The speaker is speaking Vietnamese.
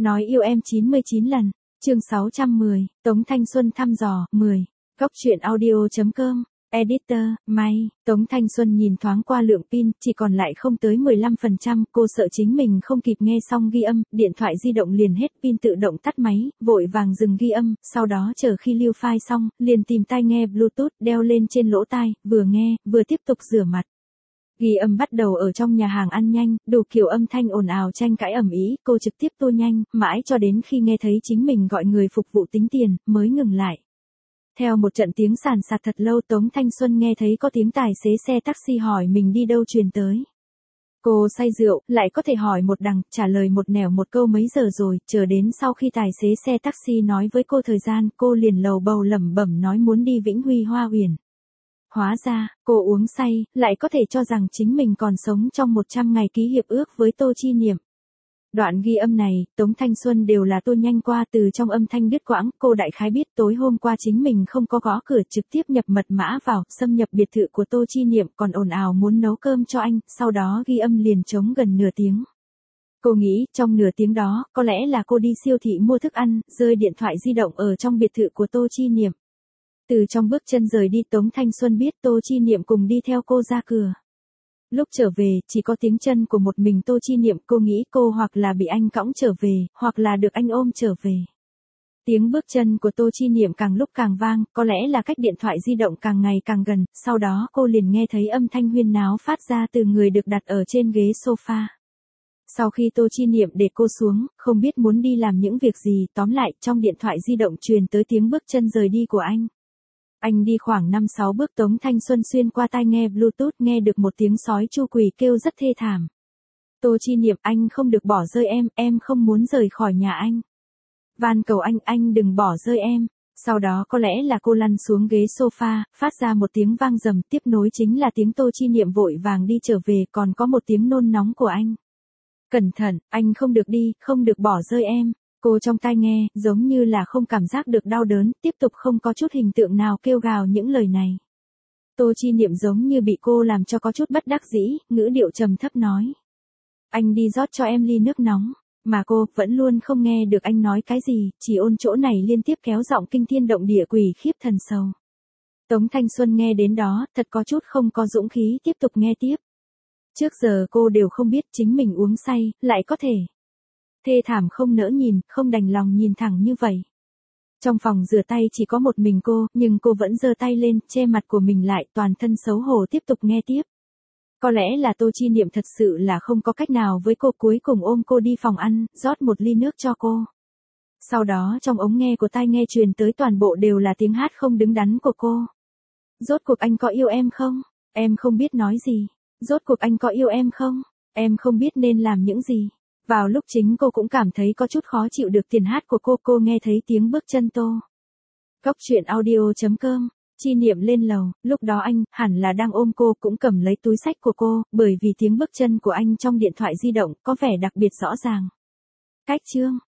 Nói yêu em 99 lần. Chương 610, Tống Thanh Xuân thăm dò, 10. Góc truyện audio.com. Editor, May. Tống Thanh Xuân nhìn thoáng qua lượng pin, chỉ còn lại không tới 15%, cô sợ chính mình không kịp nghe xong ghi âm, điện thoại di động liền hết pin tự động tắt máy, vội vàng dừng ghi âm, sau đó chờ khi lưu file xong, liền tìm tai nghe Bluetooth đeo lên trên lỗ tai, vừa nghe, vừa tiếp tục rửa mặt. Ghi âm bắt đầu ở trong nhà hàng ăn nhanh, đủ kiểu âm thanh ồn ào tranh cãi ầm ĩ, cô trực tiếp tua nhanh, mãi cho đến khi nghe thấy chính mình gọi người phục vụ tính tiền, mới ngừng lại. Theo một trận tiếng sàn sạt thật lâu, Tống Thanh Xuân nghe thấy có tiếng tài xế xe taxi hỏi mình đi đâu truyền tới. Cô say rượu, lại có thể hỏi một đằng, trả lời một nẻo một câu mấy giờ rồi, chờ đến sau khi tài xế xe taxi nói với cô thời gian, cô liền lầu bầu lẩm bẩm nói muốn đi Vĩnh Huy Hoa Uyển. Hóa ra, cô uống say, lại có thể cho rằng chính mình còn sống trong 100 ngày ký hiệp ước với Tô Chi Niệm. Đoạn ghi âm này, Tống Thanh Xuân đều là tua nhanh qua, từ trong âm thanh đứt quãng, cô đại khái biết tối hôm qua chính mình không có gõ cửa, trực tiếp nhập mật mã vào, xâm nhập biệt thự của Tô Chi Niệm, còn ồn ào muốn nấu cơm cho anh, sau đó ghi âm liền trống gần nửa tiếng. Cô nghĩ, trong nửa tiếng đó, có lẽ là cô đi siêu thị mua thức ăn, rơi điện thoại di động ở trong biệt thự của Tô Chi Niệm. Từ trong bước chân rời đi, Tống Thanh Xuân biết Tô Chi Niệm cùng đi theo cô ra cửa. Lúc trở về, chỉ có tiếng chân của một mình Tô Chi Niệm, cô nghĩ cô hoặc là bị anh cõng trở về, hoặc là được anh ôm trở về. Tiếng bước chân của Tô Chi Niệm càng lúc càng vang, có lẽ là cách điện thoại di động càng ngày càng gần, sau đó cô liền nghe thấy âm thanh huyên náo phát ra từ người được đặt ở trên ghế sofa. Sau khi Tô Chi Niệm để cô xuống, không biết muốn đi làm những việc gì, tóm lại, trong điện thoại di động truyền tới tiếng bước chân rời đi của anh. Anh đi khoảng 5-6 bước, Tống Thanh Xuân xuyên qua tai nghe Bluetooth nghe được một tiếng sói chu quỳ kêu rất thê thảm. Tô Chi Niệm, anh không được bỏ rơi em không muốn rời khỏi nhà anh. Van cầu anh đừng bỏ rơi em. Sau đó có lẽ là cô lăn xuống ghế sofa, phát ra một tiếng vang rầm, tiếp nối chính là tiếng Tô Chi Niệm vội vàng đi trở về, còn có một tiếng nôn nóng của anh. Cẩn thận, anh không được đi, không được bỏ rơi em. Cô trong tai nghe, giống như là không cảm giác được đau đớn, tiếp tục không có chút hình tượng nào kêu gào những lời này. Tô Chi Niệm giống như bị cô làm cho có chút bất đắc dĩ, ngữ điệu trầm thấp nói. Anh đi rót cho em ly nước nóng, mà cô vẫn luôn không nghe được anh nói cái gì, chỉ ôn chỗ này liên tiếp kéo giọng kinh thiên động địa quỷ khiếp thần sầu. Tống Thanh Xuân nghe đến đó, thật có chút không có dũng khí tiếp tục nghe tiếp. Trước giờ cô đều không biết chính mình uống say, lại có thể thê thảm không nỡ nhìn, không đành lòng nhìn thẳng như vậy. Trong phòng rửa tay chỉ có một mình cô, nhưng cô vẫn giơ tay lên, che mặt của mình lại, toàn thân xấu hổ tiếp tục nghe tiếp. Có lẽ là Tô Chi Niệm thật sự là không có cách nào với cô, cuối cùng ôm cô đi phòng ăn, rót một ly nước cho cô. Sau đó trong ống nghe của tai nghe truyền tới toàn bộ đều là tiếng hát không đứng đắn của cô. Rốt cuộc anh có yêu em không? Em không biết nói gì. Rốt cuộc anh có yêu em không? Em không biết nên làm những gì. Vào lúc chính cô cũng cảm thấy có chút khó chịu được tiền hát của cô nghe thấy tiếng bước chân Tô. Góc truyện audio.com. Chi Niệm lên lầu, lúc đó anh, hẳn là đang ôm cô, cũng cầm lấy túi xách của cô, bởi vì tiếng bước chân của anh trong điện thoại di động, có vẻ đặc biệt rõ ràng. Cách chương.